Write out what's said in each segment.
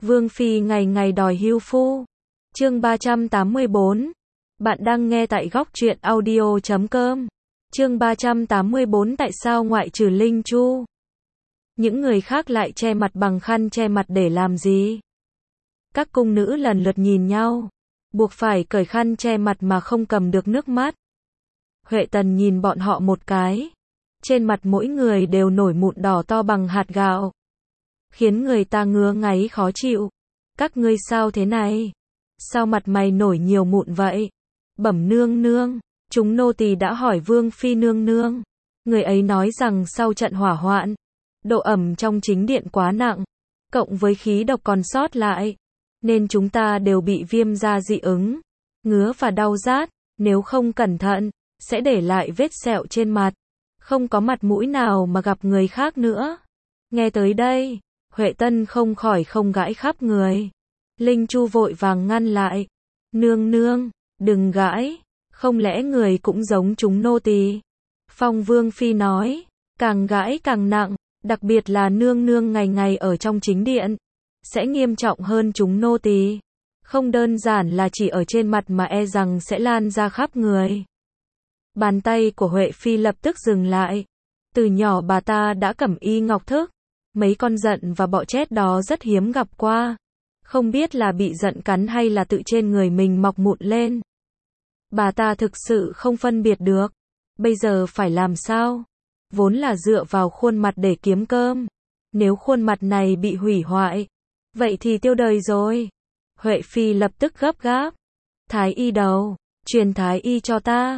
Vương Phi ngày ngày đòi hưu phu. Chương 384. Bạn đang nghe tại góc truyện audio.com. Chương 384. Tại sao ngoại trừ Linh Chu, những người khác lại che mặt bằng khăn che mặt để làm gì? Các cung nữ lần lượt nhìn nhau, buộc phải cởi khăn che mặt mà không cầm được nước mắt. Huệ Tần nhìn bọn họ một cái, trên mặt mỗi người đều nổi mụn đỏ to bằng hạt gạo, khiến người ta ngứa ngáy khó chịu. Các ngươi sao thế này? Sao mặt mày nổi nhiều mụn vậy? Bẩm nương nương, chúng nô tỳ đã hỏi Vương Phi nương nương. Người ấy nói rằng sau trận hỏa hoạn, độ ẩm trong chính điện quá nặng, cộng với khí độc còn sót lại, nên chúng ta đều bị viêm da dị ứng, ngứa và đau rát, nếu không cẩn thận, sẽ để lại vết sẹo trên mặt, không có mặt mũi nào mà gặp người khác nữa. Nghe tới đây, Huệ Tân không khỏi không gãi khắp người. Linh Chu vội vàng ngăn lại. Nương nương, đừng gãi, không lẽ người cũng giống chúng nô tỳ? Phong Vương Phi nói, càng gãi càng nặng, đặc biệt là nương nương ngày ngày ở trong chính điện, sẽ nghiêm trọng hơn chúng nô tỳ. Không đơn giản là chỉ ở trên mặt mà e rằng sẽ lan ra khắp người. Bàn tay của Huệ Phi lập tức dừng lại. Từ nhỏ bà ta đã cẩm y ngọc thức, mấy con giận và bọ chét đó rất hiếm gặp qua. Không biết là bị giận cắn hay là tự trên người mình mọc mụn lên. Bà ta thực sự không phân biệt được. Bây giờ phải làm sao? Vốn là dựa vào khuôn mặt để kiếm cơm. Nếu khuôn mặt này bị hủy hoại, vậy thì tiêu đời rồi. Huệ Phi lập tức gấp gáp. Thái y đầu, truyền thái y cho ta.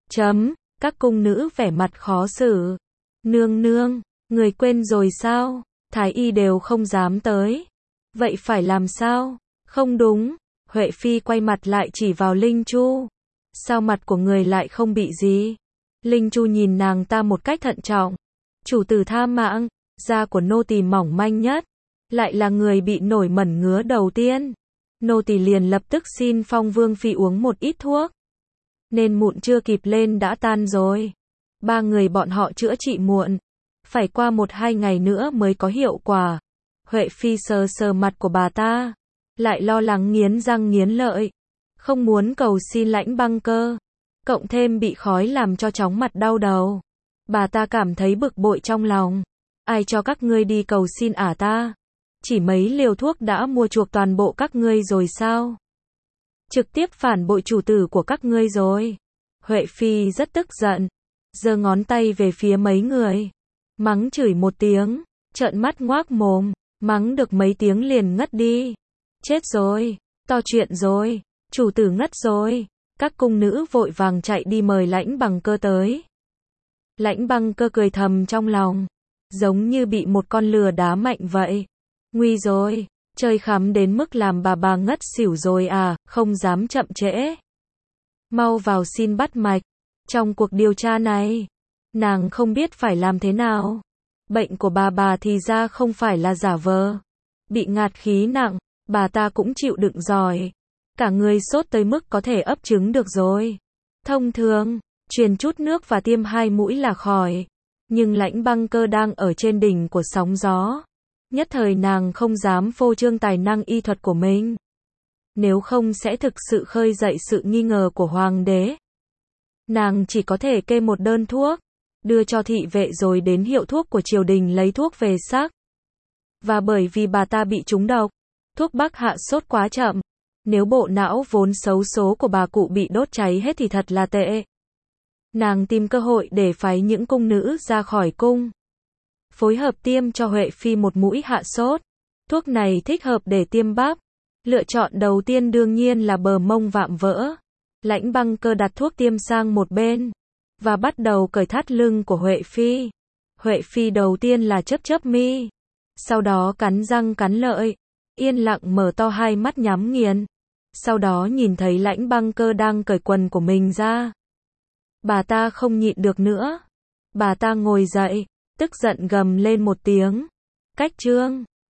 Các cung nữ vẻ mặt khó xử. Nương nương, người quên rồi sao? Thái y đều không dám tới. Vậy phải làm sao? Không đúng. Huệ Phi quay mặt lại chỉ vào Linh Chu. Sao mặt của người lại không bị gì? Linh Chu nhìn nàng ta một cách thận trọng. Chủ tử tha mạng, da của nô tỳ mỏng manh nhất, lại là người bị nổi mẩn ngứa đầu tiên. Nô tỳ liền lập tức xin Phong Vương Phi uống một ít thuốc, nên mụn chưa kịp lên đã tan rồi. 3 người bọn họ chữa trị muộn, phải qua 1-2 ngày nữa mới có hiệu quả. Huệ Phi sờ sờ mặt của bà ta, lại lo lắng nghiến răng nghiến lợi, không muốn cầu xin Lãnh Băng Cơ, cộng thêm bị khói làm cho chóng mặt đau đầu. Bà ta cảm thấy bực bội trong lòng. Ai cho các ngươi đi cầu xin ta? Chỉ mấy liều thuốc đã mua chuộc toàn bộ các ngươi rồi sao? Trực tiếp phản bội chủ tử của các ngươi rồi. Huệ Phi rất tức giận, giơ ngón tay về phía mấy người, mắng chửi một tiếng, trợn mắt ngoác mồm, mắng được mấy tiếng liền ngất đi. Chết rồi, to chuyện rồi, chủ tử ngất rồi. Các cung nữ vội vàng chạy đi mời Lãnh Băng Cơ tới. Lãnh Băng Cơ cười thầm trong lòng, giống như bị một con lừa đá mạnh vậy. Nguy rồi, chơi khắm đến mức làm bà ngất xỉu rồi à, không dám chậm trễ. Mau vào xin bắt mạch. Trong cuộc điều tra này, nàng không biết phải làm thế nào. Bệnh của bà thì ra không phải là giả vờ. Bị ngạt khí nặng, bà ta cũng chịu đựng giỏi. Cả người sốt tới mức có thể ấp trứng được rồi. Thông thường, truyền chút nước và tiêm 2 mũi là khỏi. Nhưng Lãnh Băng Cơ đang ở trên đỉnh của sóng gió. Nhất thời nàng không dám phô trương tài năng y thuật của mình. Nếu không sẽ thực sự khơi dậy sự nghi ngờ của hoàng đế. Nàng chỉ có thể kê một đơn thuốc, đưa cho thị vệ rồi đến hiệu thuốc của triều đình lấy thuốc về sắc. Và bởi vì bà ta bị trúng độc, thuốc bắc hạ sốt quá chậm. Nếu bộ não vốn xấu số của bà cụ bị đốt cháy hết thì thật là tệ. Nàng tìm cơ hội để phái những cung nữ ra khỏi cung, phối hợp tiêm cho Huệ Phi một mũi hạ sốt. Thuốc này thích hợp để tiêm bắp. Lựa chọn đầu tiên đương nhiên là bờ mông vạm vỡ. Lãnh Băng Cơ đặt thuốc tiêm sang một bên, và bắt đầu cởi thắt lưng của Huệ Phi. Huệ Phi đầu tiên là chớp mi, sau đó cắn răng cắn lợi, yên lặng mở to 2 mắt nhắm nghiền. Sau đó nhìn thấy Lãnh Băng Cơ đang cởi quần của mình ra. Bà ta không nhịn được nữa. Bà ta ngồi dậy, tức giận gầm lên một tiếng. Cách trương,